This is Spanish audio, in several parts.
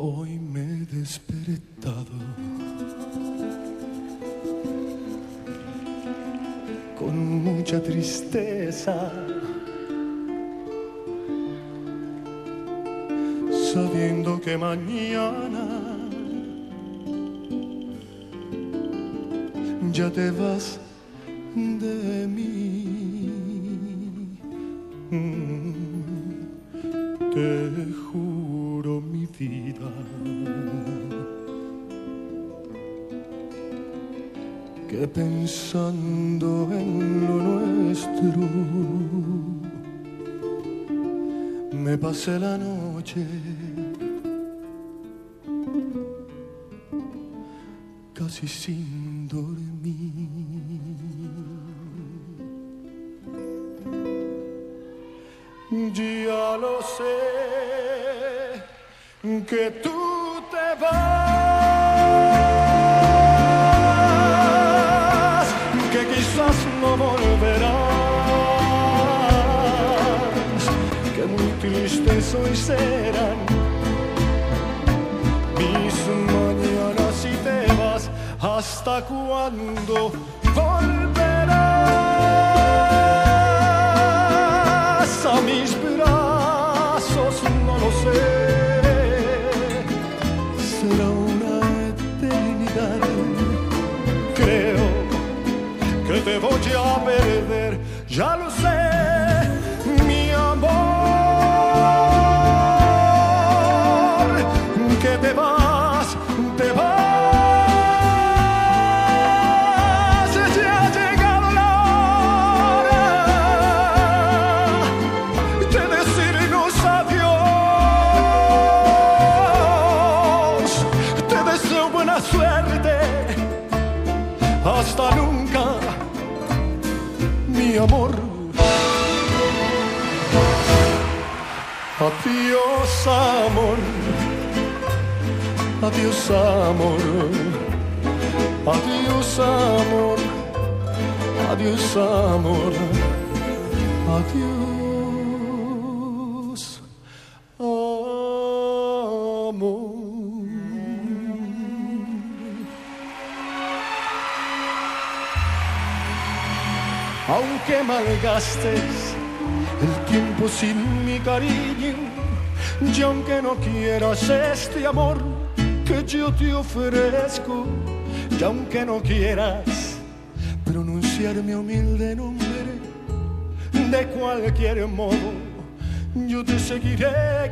Hoy me he despertado con mucha tristeza, sabiendo que mañana ya te vas de mí. Te juro mi vida que pensando en lo nuestro me pasé la noche casi sin dormir. Ya lo sé que tú te vas, que quizás no volverás, que muy tristes hoy serán mis mañanas si te vas. ¿Hasta cuándo volverás a mis brazos? No lo sé. Será una eternidad. Creo que te voy a perder. Ya lo sé, mi amor, que te vas, te vas. Hasta nunca, mi amor. Adiós, amor. Adiós, amor. Adiós, amor. Adiós, amor. Adiós. Aunque malgastes el tiempo sin mi cariño, y aunque no quieras este amor que yo te ofrezco, y aunque no quieras pronunciar mi humilde nombre, de cualquier modo yo te seguiré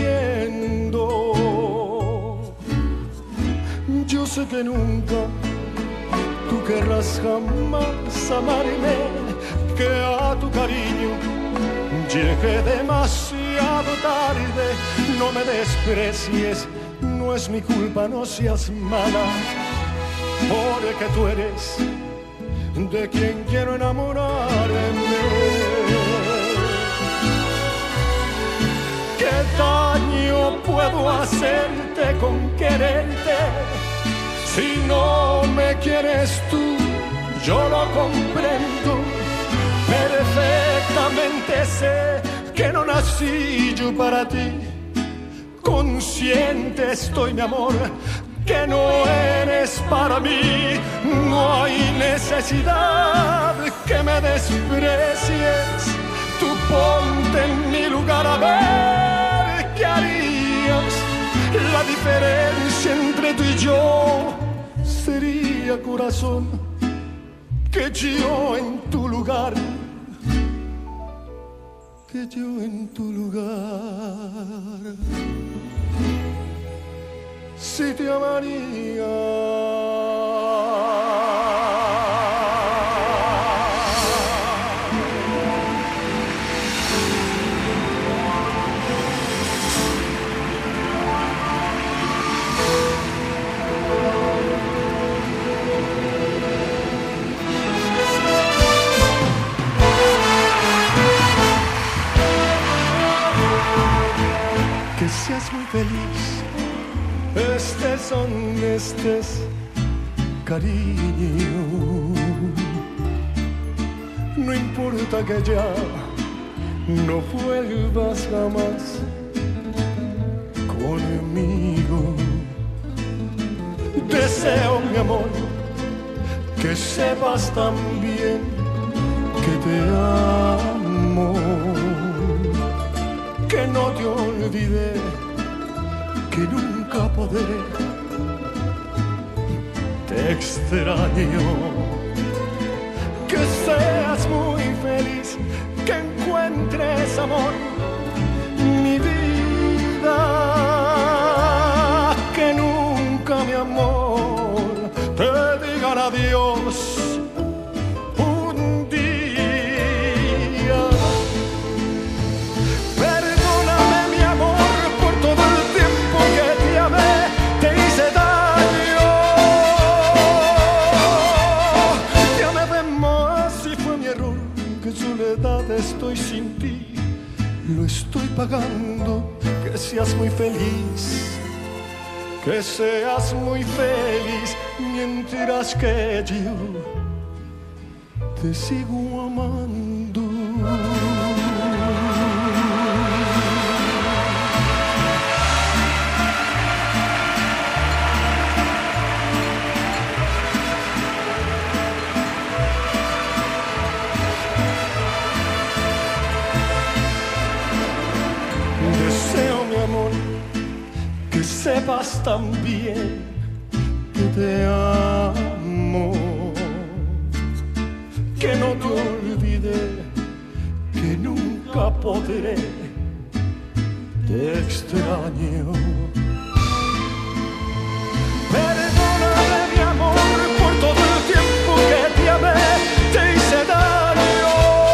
queriendo. Yo sé que nunca tú querrás jamás amarme, que a tu cariño llegué demasiado tarde. No me desprecies, no es mi culpa, no seas mala, porque tú eres de quien quiero enamorarme. ¿Qué daño puedo hacerte con quererte? Si no me quieres tú, yo lo comprendo. Perfectamente sé que no nací yo para ti. Consciente estoy, mi amor, que no eres para mí. No hay necesidad que me desprecies. Tú ponte en mi lugar a ver qué harías. La diferencia entre tú y yo sería, corazón, que yo en tu lugar, que yo en tu lugar, sí te amaría. Que seas muy feliz, estés donde estés, cariño. No importa que ya no vuelvas jamás conmigo. Deseo, mi amor, que sepas también que te amo, que no te olvidé, que nunca podré. Te extraño, que seas muy feliz, que encuentres amor, mi vida, que nunca, mi amor, te digan adiós un día. Perdóname, mi amor, por todo el tiempo que te amé, te hice daño. Te amé de más y fue mi error, que en soledad estoy sin ti. Lo estoy pagando, que seas muy feliz, que seas muy feliz, mientras que yo te sigo amando. Deseo, mi amor, que sepas también que te amo, que no te olvidé, que nunca podré. Te extraño. Perdóname, mi amor, por todo el tiempo que te amé, te hice daño.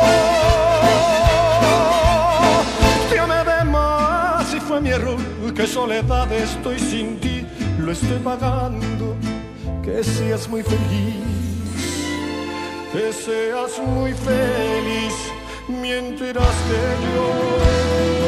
Te amé de más y fue mi error, que soledad estoy sin ti. Lo estoy pagando, que seas muy feliz, que seas muy feliz, mientras que yo